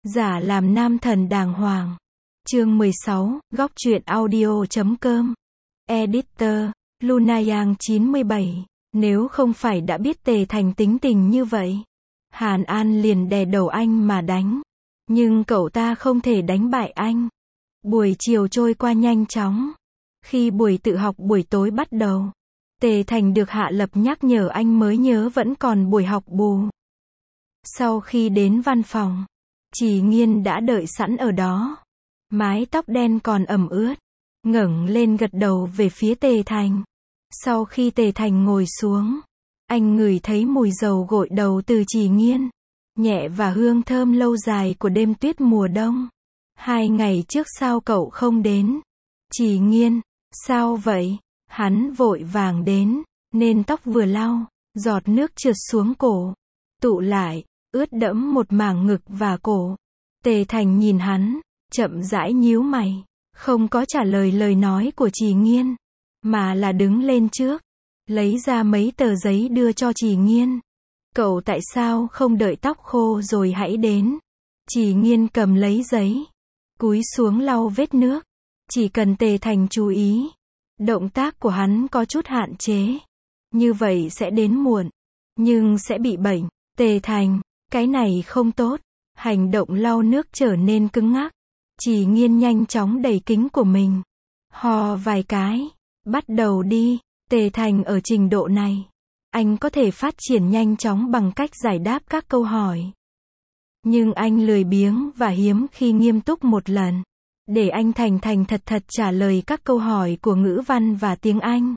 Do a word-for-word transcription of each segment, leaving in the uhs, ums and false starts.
Giả làm nam thần đàng hoàng. Chương mười sáu, góc truyện audio chấm com. Editor, Lunayang chín mươi bảy. Nếu không phải đã biết Tề Thành tính tình như vậy, Hàn An liền đè đầu anh mà đánh. Nhưng cậu ta không thể đánh bại anh. Buổi chiều trôi qua nhanh chóng. Khi buổi tự học buổi tối bắt đầu, Tề Thành được Hạ Lập nhắc nhở anh mới nhớ vẫn còn buổi học bù. Sau khi đến văn phòng, Chỉ Nghiên đã đợi sẵn ở đó. Mái tóc đen còn ẩm ướt, ngẩng lên gật đầu về phía Tề Thành. Sau khi Tề Thành ngồi xuống, anh ngửi thấy mùi dầu gội đầu từ Chỉ Nghiên, nhẹ và hương thơm lâu dài của đêm tuyết mùa đông. Hai ngày trước sao cậu không đến? Chỉ Nghiên, sao vậy? Hắn vội vàng đến, nên tóc vừa lau, giọt nước trượt xuống cổ, tụ lại, ướt đẫm một mảng ngực và cổ. Tề Thành nhìn hắn, chậm rãi nhíu mày, không có trả lời lời nói của Chỉ Nghiên, mà là đứng lên trước, lấy ra mấy tờ giấy đưa cho Chỉ Nghiên. Cậu tại sao không đợi tóc khô rồi hãy đến? Chỉ Nghiên cầm lấy giấy, cúi xuống lau vết nước. Chỉ cần Tề Thành chú ý, động tác của hắn có chút hạn chế, như vậy sẽ đến muộn, nhưng sẽ bị bệnh. Tề Thành, cái này không tốt. Hành động lau nước trở nên cứng ngắc. Chỉ Nghiên nhanh chóng đẩy kính của mình, hò vài cái, bắt đầu đi. Tề Thành ở trình độ này, anh có thể phát triển nhanh chóng bằng cách giải đáp các câu hỏi. Nhưng anh lười biếng và hiếm khi nghiêm túc một lần, để anh thành thành thật thật trả lời các câu hỏi của ngữ văn và tiếng Anh.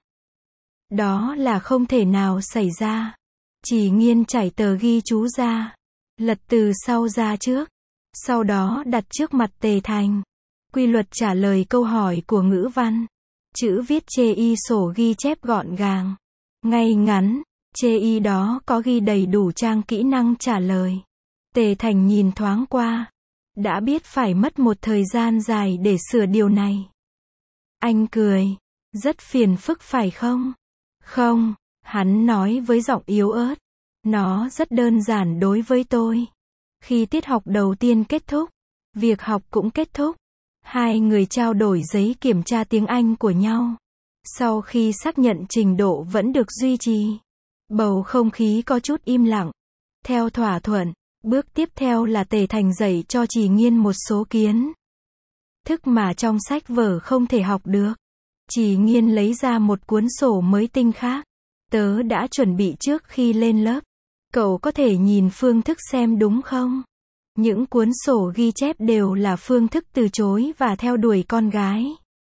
Đó là không thể nào xảy ra. Chỉ Nghiên chảy tờ ghi chú ra, lật từ sau ra trước, sau đó đặt trước mặt Tề Thành. Quy luật trả lời câu hỏi của ngữ văn. Chữ viết chê y sổ ghi chép gọn gàng, ngay ngắn, chê y đó có ghi đầy đủ trang kỹ năng trả lời. Tề Thành nhìn thoáng qua, đã biết phải mất một thời gian dài để sửa điều này. Anh cười, rất phiền phức phải không? Không, hắn nói với giọng yếu ớt, nó rất đơn giản đối với tôi. Khi tiết học đầu tiên kết thúc, việc học cũng kết thúc. Hai người trao đổi giấy kiểm tra tiếng Anh của nhau. Sau khi xác nhận trình độ vẫn được duy trì, bầu không khí có chút im lặng. Theo thỏa thuận, bước tiếp theo là Tề Thành dạy cho Chỉ Nghiên một số kiến thức mà trong sách vở không thể học được. Chỉ Nghiên lấy ra một cuốn sổ mới tinh khác. Tớ đã chuẩn bị trước khi lên lớp. Cậu có thể nhìn phương thức xem đúng không? Những cuốn sổ ghi chép đều là phương thức từ chối và theo đuổi con gái.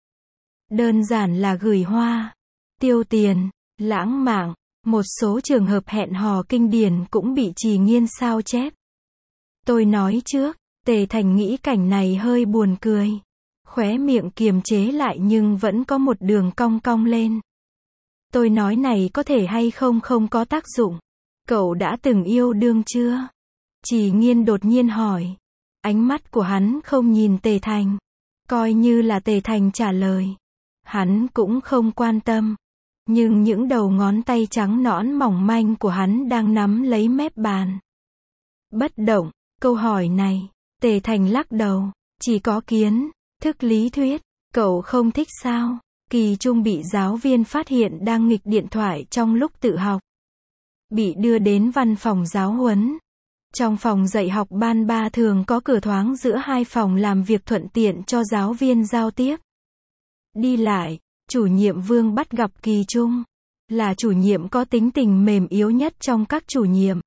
Đơn giản là gửi hoa, tiêu tiền, lãng mạn. Một số trường hợp hẹn hò kinh điển cũng bị Chỉ Nghiên sao chép. Tôi nói trước, Tề Thành nghĩ cảnh này hơi buồn cười. Khóe miệng kiềm chế lại nhưng vẫn có một đường cong cong lên. Tôi nói này có thể hay không không có tác dụng. Cậu đã từng yêu đương chưa? Chỉ Nghiên đột nhiên hỏi. Ánh mắt của hắn không nhìn Tề Thành. Coi như là Tề Thành trả lời. Hắn cũng không quan tâm. Nhưng những đầu ngón tay trắng nõn mỏng manh của hắn đang nắm lấy mép bàn. Bất động, câu hỏi này, Tề Thành lắc đầu. Chỉ có kiến thức lý thuyết. Cậu không thích sao? Kỳ Trung bị giáo viên phát hiện đang nghịch điện thoại trong lúc tự học. Bị đưa đến văn phòng giáo huấn. Trong phòng dạy học ban ba thường có cửa thoáng giữa hai phòng làm việc thuận tiện cho giáo viên giao tiếp. Đi lại, chủ nhiệm Vương bắt gặp Kỳ Trung. Là chủ nhiệm có tính tình mềm yếu nhất trong các chủ nhiệm.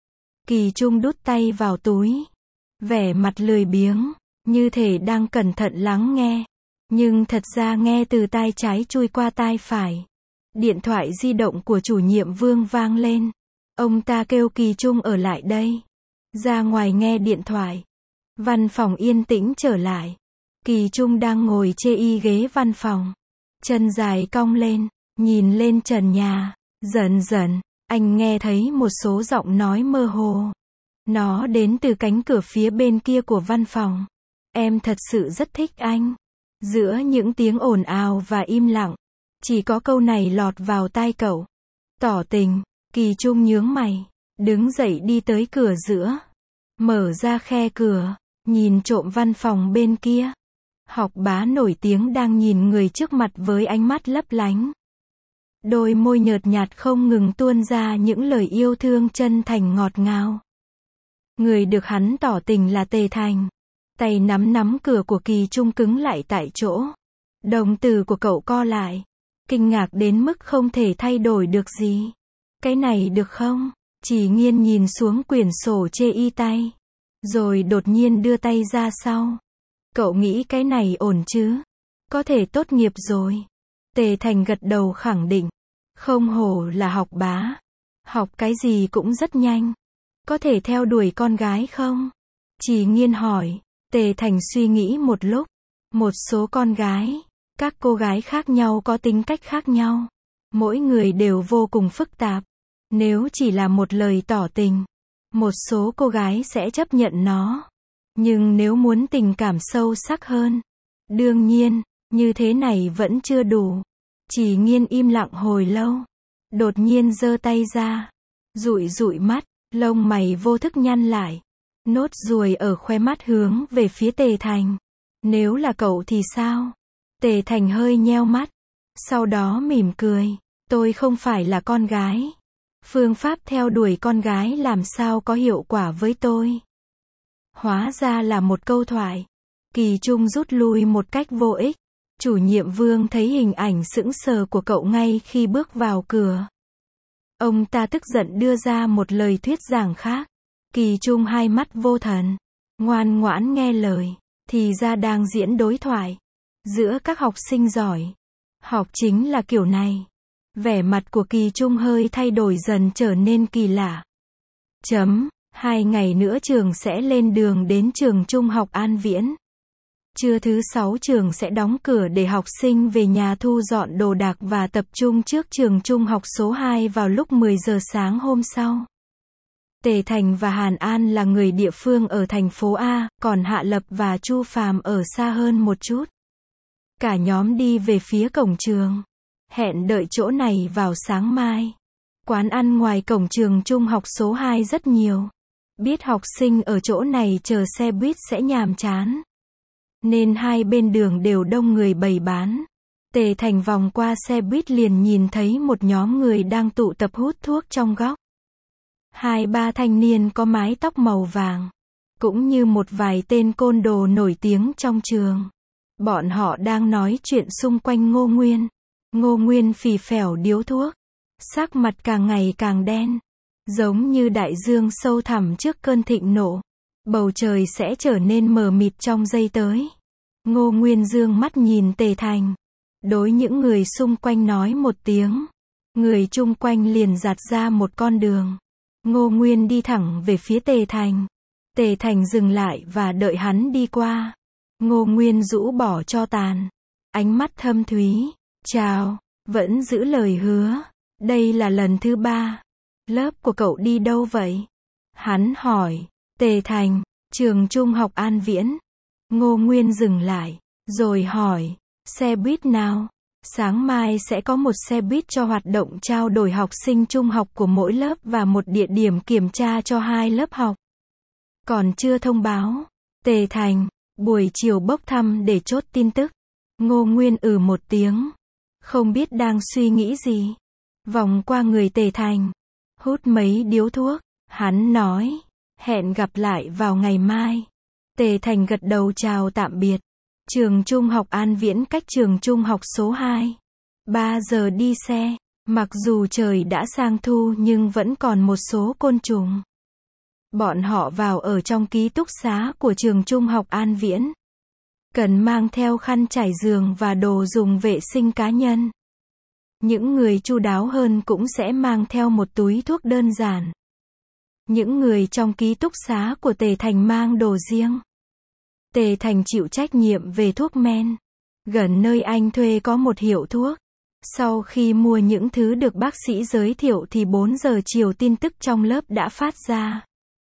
Kỳ Trung đút tay vào túi, vẻ mặt lười biếng, như thể đang cẩn thận lắng nghe. Nhưng thật ra nghe từ tai trái chui qua tai phải. Điện thoại di động của chủ nhiệm Vương vang lên. Ông ta kêu Kỳ Trung ở lại đây. Ra ngoài nghe điện thoại. Văn phòng yên tĩnh trở lại. Kỳ Trung đang ngồi chê y ghế văn phòng. Chân dài cong lên, nhìn lên trần nhà. Dần dần, anh nghe thấy một số giọng nói mơ hồ. Nó đến từ cánh cửa phía bên kia của văn phòng. Em thật sự rất thích anh. Giữa những tiếng ồn ào và im lặng, chỉ có câu này lọt vào tai cậu. Tỏ tình. Kỳ Trung nhướng mày, đứng dậy đi tới cửa giữa. Mở ra khe cửa, nhìn trộm văn phòng bên kia. Học bá nổi tiếng đang nhìn người trước mặt với ánh mắt lấp lánh. Đôi môi nhợt nhạt không ngừng tuôn ra những lời yêu thương chân thành ngọt ngào. Người được hắn tỏ tình là Tề Thành. Tay nắm nắm cửa của Kỳ Trung cứng lại tại chỗ. Đồng tử của cậu co lại. Kinh ngạc đến mức không thể thay đổi được gì. Cái này được không? Chỉ Nghiên nhìn xuống quyển sổ chê y tay. Rồi đột nhiên đưa tay ra sau. Cậu nghĩ cái này ổn chứ? Có thể tốt nghiệp rồi. Tề Thành gật đầu khẳng định. Không hổ là học bá. Học cái gì cũng rất nhanh. Có thể theo đuổi con gái không? Chỉ Nghiên hỏi. Tề Thành suy nghĩ một lúc. Một số con gái, các cô gái khác nhau có tính cách khác nhau. Mỗi người đều vô cùng phức tạp. Nếu chỉ là một lời tỏ tình, một số cô gái sẽ chấp nhận nó. Nhưng nếu muốn tình cảm sâu sắc hơn, đương nhiên, như thế này vẫn chưa đủ. Chỉ Nghiên im lặng hồi lâu. Đột nhiên giơ tay ra. Dụi dụi mắt, lông mày vô thức nhăn lại. Nốt ruồi ở khóe mắt hướng về phía Tề Thành. Nếu là cậu thì sao? Tề Thành hơi nheo mắt. Sau đó mỉm cười. Tôi không phải là con gái. Phương pháp theo đuổi con gái làm sao có hiệu quả với tôi? Hóa ra là một câu thoại. Kỳ Trung rút lui một cách vô ích. Chủ nhiệm Vương thấy hình ảnh sững sờ của cậu ngay khi bước vào cửa. Ông ta tức giận đưa ra một lời thuyết giảng khác. Kỳ Trung hai mắt vô thần. Ngoan ngoãn nghe lời. Thì ra đang diễn đối thoại. Giữa các học sinh giỏi. Học chính là kiểu này. Vẻ mặt của Kỳ Trung hơi thay đổi dần trở nên kỳ lạ. Chấm. Hai ngày nữa trường sẽ lên đường đến trường trung học An Viễn. Trưa thứ sáu trường sẽ đóng cửa để học sinh về nhà thu dọn đồ đạc và tập trung trước trường trung học số hai vào lúc mười giờ sáng hôm sau. Tề Thành và Hàn An là người địa phương ở thành phố A, còn Hạ Lập và Chu Phàm ở xa hơn một chút. Cả nhóm đi về phía cổng trường. Hẹn đợi chỗ này vào sáng mai. Quán ăn ngoài cổng trường trung học số hai rất nhiều. Biết học sinh ở chỗ này chờ xe buýt sẽ nhàm chán. Nên hai bên đường đều đông người bày bán. Tề Thành vòng qua xe buýt liền nhìn thấy một nhóm người đang tụ tập hút thuốc trong góc. Hai ba thanh niên có mái tóc màu vàng. Cũng như một vài tên côn đồ nổi tiếng trong trường. Bọn họ đang nói chuyện xung quanh Ngô Nguyên. Ngô Nguyên phì phèo điếu thuốc. Sắc mặt càng ngày càng đen. Giống như đại dương sâu thẳm trước cơn thịnh nộ. Bầu trời sẽ trở nên mờ mịt trong giây tới. Ngô Nguyên dương mắt nhìn Tề Thành. Đối những người xung quanh nói một tiếng. Người chung quanh liền dạt ra một con đường. Ngô Nguyên đi thẳng về phía Tề Thành. Tề Thành dừng lại và đợi hắn đi qua. Ngô Nguyên rũ bỏ tro tàn. Ánh mắt thâm thúy. Chào, vẫn giữ lời hứa. Đây là lần thứ ba. Lớp của cậu đi đâu vậy? Hắn hỏi. Tề Thành, trường trung học An Viễn. Ngô Nguyên dừng lại, rồi hỏi. Xe buýt nào? Sáng mai sẽ có một xe buýt cho hoạt động trao đổi học sinh trung học của mỗi lớp và một địa điểm kiểm tra cho hai lớp học. Còn chưa thông báo. Tề Thành, buổi chiều bốc thăm để chốt tin tức. Ngô Nguyên ừ một tiếng. Không biết đang suy nghĩ gì. Vòng qua người Tề Thành. Hút mấy điếu thuốc. Hắn nói. Hẹn gặp lại vào ngày mai. Tề Thành gật đầu chào tạm biệt. Trường trung học An Viễn cách trường trung học số hai. ba giờ đi xe. Mặc dù trời đã sang thu nhưng vẫn còn một số côn trùng. Bọn họ vào ở trong ký túc xá của trường trung học An Viễn. Cần mang theo khăn trải giường và đồ dùng vệ sinh cá nhân. Những người chu đáo hơn cũng sẽ mang theo một túi thuốc đơn giản. Những người trong ký túc xá của Tề Thành mang đồ riêng. Tề Thành chịu trách nhiệm về thuốc men. Gần nơi anh thuê có một hiệu thuốc. Sau khi mua những thứ được bác sĩ giới thiệu thì bốn giờ chiều tin tức trong lớp đã phát ra.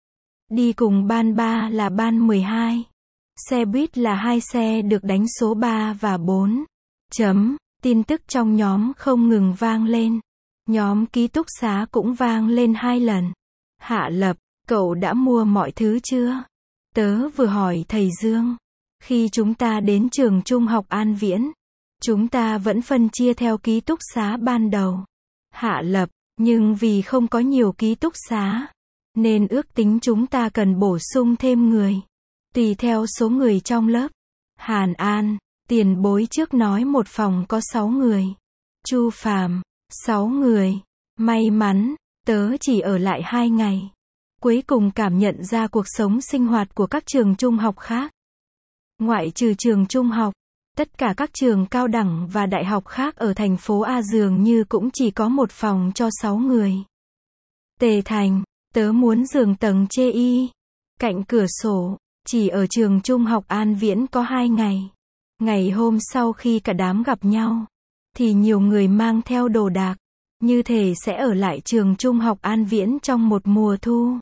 Đi cùng ban ba là ban mười hai. Xe buýt là hai xe được đánh số ba và bốn. Chấm. Tin tức trong nhóm không ngừng vang lên. Nhóm ký túc xá cũng vang lên hai lần. Hạ Lập, cậu đã mua mọi thứ chưa? Tớ vừa hỏi thầy Dương. Khi chúng ta đến trường trung học An Viễn, chúng ta vẫn phân chia theo ký túc xá ban đầu. Hạ Lập, nhưng vì không có nhiều ký túc xá, nên ước tính chúng ta cần bổ sung thêm người. Tùy theo số người trong lớp. Hàn An, tiền bối trước nói một phòng có sáu người. Chu Phàm, sáu người. May mắn, tớ chỉ ở lại hai ngày. Cuối cùng cảm nhận ra cuộc sống sinh hoạt của các trường trung học khác. Ngoại trừ trường trung học, tất cả các trường cao đẳng và đại học khác ở thành phố A dường như cũng chỉ có một phòng cho sáu người. Tề Thành, tớ muốn giường tầng chê y, cạnh cửa sổ, chỉ ở trường trung học An Viễn có hai ngày. Ngày hôm sau khi cả đám gặp nhau, thì nhiều người mang theo đồ đạc, như thể sẽ ở lại trường trung học An Viễn trong một mùa thu.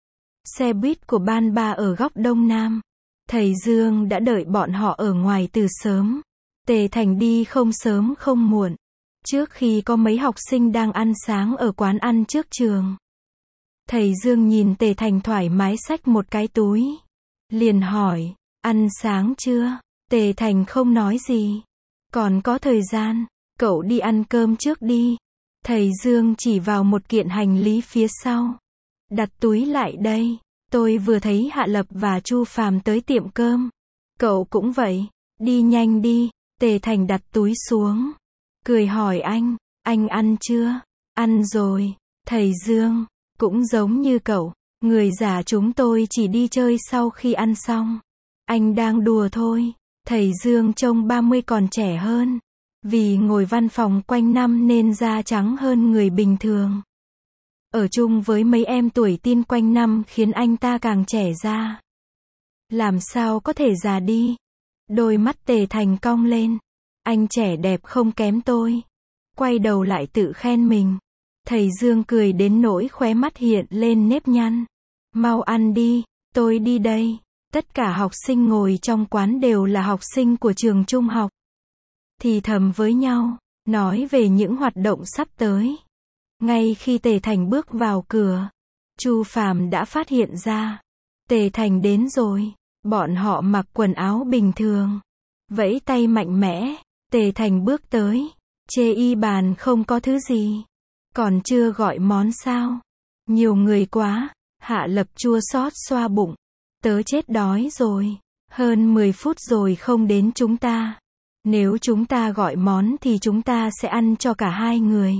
Xe buýt của ban ba ở góc đông nam. Thầy Dương đã đợi bọn họ ở ngoài từ sớm. Tề Thành đi không sớm không muộn. Trước khi có mấy học sinh đang ăn sáng ở quán ăn trước trường. Thầy Dương nhìn Tề Thành thoải mái xách một cái túi. Liền hỏi, ăn sáng chưa? Tề Thành không nói gì. Còn có thời gian, cậu đi ăn cơm trước đi. Thầy Dương chỉ vào một kiện hành lý phía sau. Đặt túi lại đây. Tôi vừa thấy Hạ Lập và Chu Phàm tới tiệm cơm. Cậu cũng vậy. Đi nhanh đi. Tề Thành đặt túi xuống. Cười hỏi anh, anh ăn chưa? Ăn rồi. Thầy Dương, cũng giống như cậu. Người già chúng tôi chỉ đi chơi sau khi ăn xong. Anh đang đùa thôi. Thầy Dương trông ba mươi còn trẻ hơn. Vì ngồi văn phòng quanh năm nên da trắng hơn người bình thường. Ở chung với mấy em tuổi teen quanh năm khiến anh ta càng trẻ ra. Làm sao có thể già đi? Đôi mắt Tề Thành cong lên. Anh trẻ đẹp không kém tôi. Quay đầu lại tự khen mình. Thầy Dương cười đến nỗi khóe mắt hiện lên nếp nhăn. Mau ăn đi, tôi đi đây. Tất cả học sinh ngồi trong quán đều là học sinh của trường trung học. Thì thầm với nhau, nói về những hoạt động sắp tới. Ngay khi Tề Thành bước vào cửa, Chu Phàm đã phát hiện ra. Tề Thành đến rồi. Bọn họ mặc quần áo bình thường. Vẫy tay mạnh mẽ. Tề Thành bước tới. Chê y bàn không có thứ gì. Còn chưa gọi món sao? Nhiều người quá. Hạ Lập chua xót xoa bụng. Tớ chết đói rồi. Hơn mười phút rồi không đến chúng ta. Nếu chúng ta gọi món thì chúng ta sẽ ăn cho cả hai người.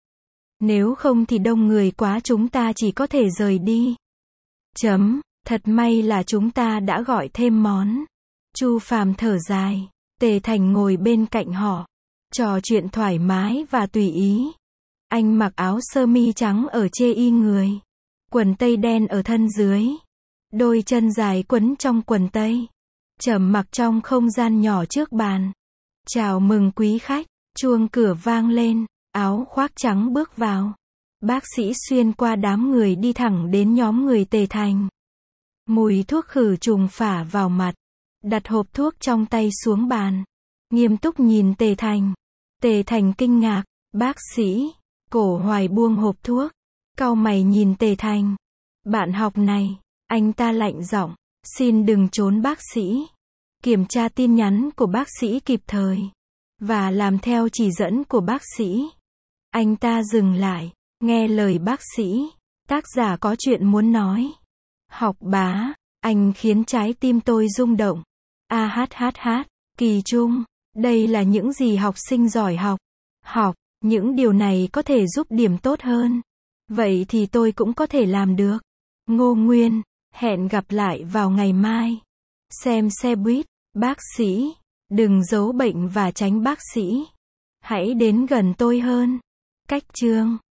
Nếu không thì đông người quá chúng ta chỉ có thể rời đi. Chấm, thật may là chúng ta đã gọi thêm món. Chu Phàm thở dài. Tề Thành ngồi bên cạnh họ. Trò chuyện thoải mái và tùy ý. Anh mặc áo sơ mi trắng ở chê y người. Quần tây đen ở thân dưới. Đôi chân dài quấn trong quần tây. Trầm mặc trong không gian nhỏ trước bàn. Chào mừng quý khách. Chuông cửa vang lên. Áo khoác trắng bước vào. Bác sĩ xuyên qua đám người đi thẳng đến nhóm người Tề Thành. Mùi thuốc khử trùng phả vào mặt. Đặt hộp thuốc trong tay xuống bàn. Nghiêm túc nhìn Tề Thành. Tề Thành kinh ngạc. Bác sĩ. Cổ Hoài buông hộp thuốc. Cau mày nhìn Tề Thành. Bạn học này. Anh ta lạnh giọng. Xin đừng trốn bác sĩ. Kiểm tra tin nhắn của bác sĩ kịp thời. Và làm theo chỉ dẫn của bác sĩ. Anh ta dừng lại. Nghe lời bác sĩ. Tác giả có chuyện muốn nói. Học bá. Anh khiến trái tim tôi rung động. A hát hát hát. Kỳ trung. Đây là những gì học sinh giỏi học. Học. Những điều này có thể giúp điểm tốt hơn. Vậy thì tôi cũng có thể làm được. Ngô Nguyên. Hẹn gặp lại vào ngày mai. Xem xe buýt. Bác sĩ. Đừng giấu bệnh và tránh bác sĩ. Hãy đến gần tôi hơn. Cách chương.